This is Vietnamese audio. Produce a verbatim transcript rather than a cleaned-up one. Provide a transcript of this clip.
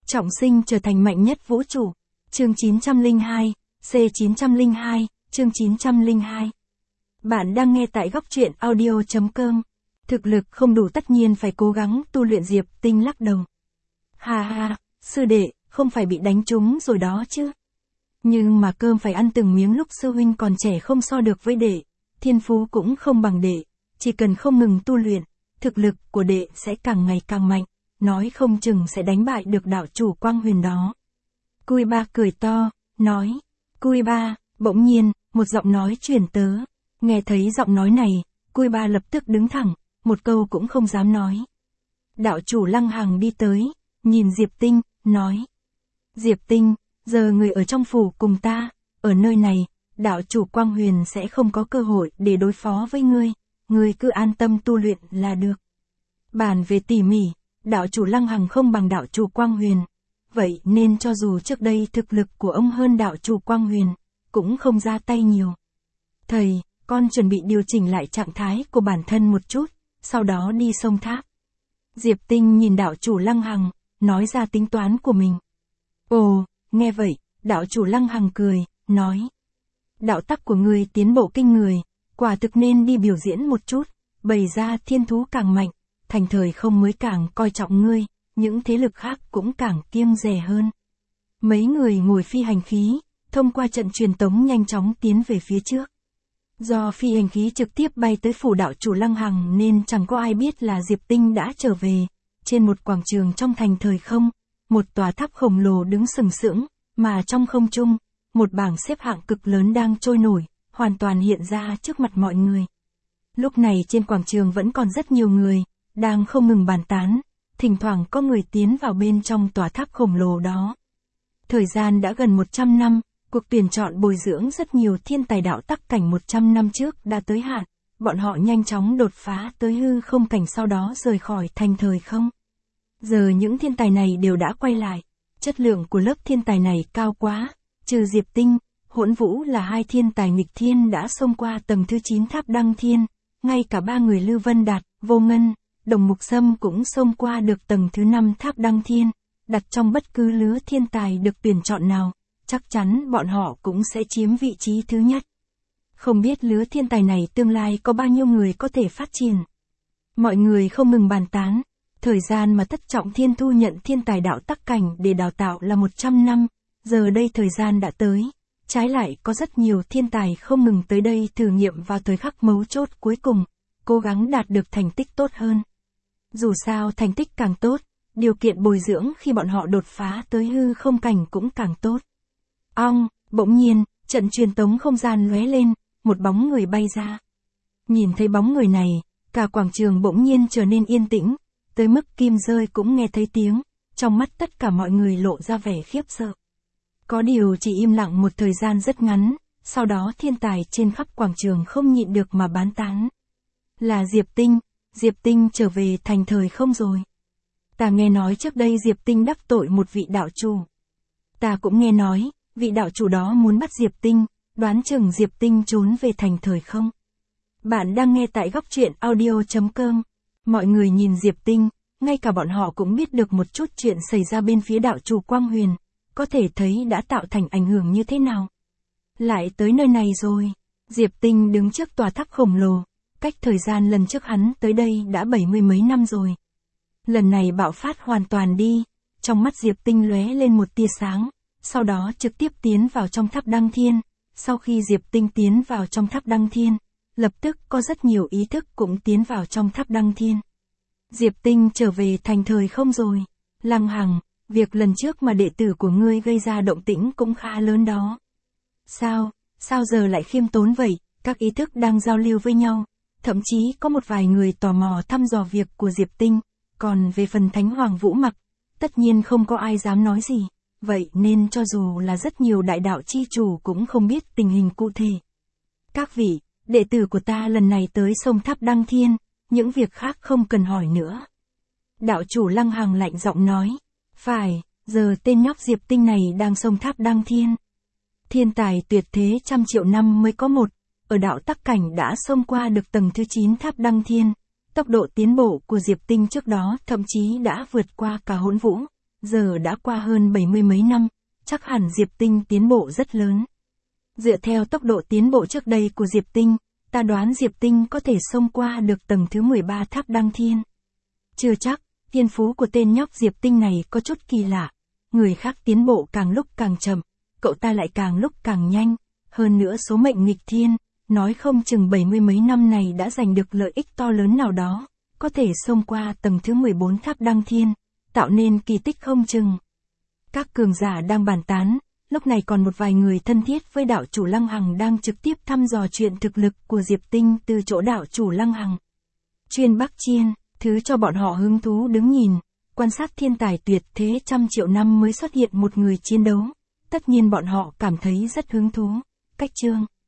Trọng sinh trở thành mạnh nhất vũ trụ. Chương chín trăm lẻ hai, C chín trăm lẻ hai, chương chín trăm lẻ hai. Bạn đang nghe tại góc truyện audio chấm com. Thực lực không đủ tất nhiên phải cố gắng tu luyện. Diệp Tinh lắc đầu. Ha ha, sư đệ, không phải bị đánh trúng rồi đó chứ. Nhưng mà cơm phải ăn từng miếng, lúc sư huynh còn trẻ không so được với đệ, thiên phú cũng không bằng đệ, chỉ cần không ngừng tu luyện, thực lực của đệ sẽ càng ngày càng mạnh, nói không chừng sẽ đánh bại được đạo chủ Quang Huyền đó. Cui Ba cười to, nói, Cui Ba, bỗng nhiên, một giọng nói truyền tớ, nghe thấy giọng nói này, Cui Ba lập tức đứng thẳng, một câu cũng không dám nói. Đạo chủ Lăng Hằng đi tới, nhìn Diệp Tinh, nói, Diệp Tinh, giờ người ở trong phủ cùng ta, ở nơi này, đạo chủ Quang Huyền sẽ không có cơ hội để đối phó với ngươi, ngươi cứ an tâm tu luyện là được. Bàn về tỉ mỉ, đạo chủ Lăng Hằng không bằng đạo chủ Quang Huyền, vậy nên cho dù trước đây thực lực của ông hơn đạo chủ Quang Huyền, cũng không ra tay nhiều. Thầy, con chuẩn bị điều chỉnh lại trạng thái của bản thân một chút, sau đó đi sông tháp. Diệp Tinh nhìn đạo chủ Lăng Hằng, nói ra tính toán của mình. Ồ, nghe vậy, đạo chủ Lăng Hằng cười, nói, đạo tắc của ngươi tiến bộ kinh người, quả thực nên đi biểu diễn một chút, bày ra thiên thú càng mạnh, thành thời không mới càng coi trọng ngươi, những thế lực khác cũng càng kiêng dè hơn. Mấy người ngồi phi hành khí, thông qua trận truyền tống nhanh chóng tiến về phía trước. Do phi hành khí trực tiếp bay tới phủ đạo chủ Lăng Hằng nên chẳng có ai biết là Diệp Tinh đã trở về. Trên một quảng trường trong thành thời không, một tòa tháp khổng lồ đứng sừng sững, mà trong không trung, một bảng xếp hạng cực lớn đang trôi nổi, hoàn toàn hiện ra trước mặt mọi người. Lúc này trên quảng trường vẫn còn rất nhiều người, đang không ngừng bàn tán, thỉnh thoảng có người tiến vào bên trong tòa tháp khổng lồ đó. Thời gian đã gần một trăm năm, cuộc tuyển chọn bồi dưỡng rất nhiều thiên tài đạo tắc cảnh một trăm năm trước đã tới hạn, bọn họ nhanh chóng đột phá tới hư không cảnh, sau đó rời khỏi thành thời không. Giờ những thiên tài này đều đã quay lại, chất lượng của lớp thiên tài này cao quá, trừ Diệp Tinh, Hỗn Vũ là hai thiên tài nghịch thiên đã xông qua tầng thứ chín tháp Đăng Thiên, ngay cả ba người Lưu Vân Đạt, Vô Ngân, Đồng Mục Sâm cũng xông qua được tầng thứ năm tháp Đăng Thiên, đặt trong bất cứ lứa thiên tài được tuyển chọn nào, chắc chắn bọn họ cũng sẽ chiếm vị trí thứ nhất. Không biết lứa thiên tài này tương lai có bao nhiêu người có thể phát triển. Mọi người không ngừng bàn tán, thời gian mà Thất Trọng Thiên thu nhận thiên tài đạo tắc cảnh để đào tạo là một trăm năm, giờ đây thời gian đã tới, trái lại có rất nhiều thiên tài không ngừng tới đây thử nghiệm vào thời khắc mấu chốt cuối cùng, cố gắng đạt được thành tích tốt hơn. Dù sao thành tích càng tốt, điều kiện bồi dưỡng khi bọn họ đột phá tới hư không cảnh cũng càng tốt. Ong, bỗng nhiên, trận truyền tống không gian lóe lên, một bóng người bay ra. Nhìn thấy bóng người này, cả quảng trường bỗng nhiên trở nên yên tĩnh, tới mức kim rơi cũng nghe thấy tiếng, trong mắt tất cả mọi người lộ ra vẻ khiếp sợ. Có điều chỉ im lặng một thời gian rất ngắn, sau đó thiên tài trên khắp quảng trường không nhịn được mà bán tán. Là Diệp Tinh, Diệp Tinh trở về thành thời không rồi. Ta nghe nói trước đây Diệp Tinh đắc tội một vị đạo chủ. Ta cũng nghe nói, vị đạo chủ đó muốn bắt Diệp Tinh, đoán chừng Diệp Tinh trốn về thành thời không. Bạn đang nghe tại góc truyện audio chấm com. Mọi người nhìn Diệp Tinh, ngay cả bọn họ cũng biết được một chút chuyện xảy ra bên phía đạo chủ Quang Huyền, có thể thấy đã tạo thành ảnh hưởng như thế nào. Lại tới nơi này rồi, Diệp Tinh đứng trước tòa tháp khổng lồ, cách thời gian lần trước hắn tới đây đã bảy mươi mấy năm rồi. Lần này bạo phát hoàn toàn đi, trong mắt Diệp Tinh lóe lên một tia sáng, sau đó trực tiếp tiến vào trong tháp Đăng Thiên. Sau khi Diệp Tinh tiến vào trong tháp Đăng Thiên, lập tức có rất nhiều ý thức cũng tiến vào trong tháp Đăng Thiên. Diệp Tinh trở về thành thời không rồi. Lăng Hằng, việc lần trước mà đệ tử của ngươi gây ra động tĩnh cũng khá lớn đó. Sao, sao giờ lại khiêm tốn vậy? Các ý thức đang giao lưu với nhau, thậm chí có một vài người tò mò thăm dò việc của Diệp Tinh, còn về phần Thánh Hoàng Vũ Mặc, tất nhiên không có ai dám nói gì, vậy nên cho dù là rất nhiều đại đạo chi chủ cũng không biết tình hình cụ thể. Các vị, đệ tử của ta lần này tới sông tháp Đăng Thiên, những việc khác không cần hỏi nữa. Đạo chủ Lăng Hằng lạnh giọng nói, phải, giờ tên nhóc Diệp Tinh này đang sông tháp Đăng Thiên. Thiên tài tuyệt thế trăm triệu năm mới có một, ở đạo tắc cảnh đã xông qua được tầng thứ chín tháp Đăng Thiên. Tốc độ tiến bộ của Diệp Tinh trước đó thậm chí đã vượt qua cả Hỗn Vũ, giờ đã qua hơn bảy mươi mấy năm, chắc hẳn Diệp Tinh tiến bộ rất lớn. Dựa theo tốc độ tiến bộ trước đây của Diệp Tinh, ta đoán Diệp Tinh có thể xông qua được tầng thứ mười ba tháp Đăng Thiên. Chưa chắc, thiên phú của tên nhóc Diệp Tinh này có chút kỳ lạ. Người khác tiến bộ càng lúc càng chậm, cậu ta lại càng lúc càng nhanh. Hơn nữa số mệnh nghịch thiên, nói không chừng bảy mươi mấy năm này đã giành được lợi ích to lớn nào đó, có thể xông qua tầng thứ mười bốn tháp Đăng Thiên, tạo nên kỳ tích không chừng. Các cường giả đang bàn tán, lúc này còn một vài người thân thiết với đạo chủ Lăng Hằng đang trực tiếp thăm dò chuyện thực lực của Diệp Tinh từ chỗ đạo chủ Lăng Hằng. Chuyên Bắc Chiên, thứ cho bọn họ hứng thú đứng nhìn, quan sát thiên tài tuyệt thế trăm triệu năm mới xuất hiện một người chiến đấu. Tất nhiên bọn họ cảm thấy rất hứng thú. Cách chương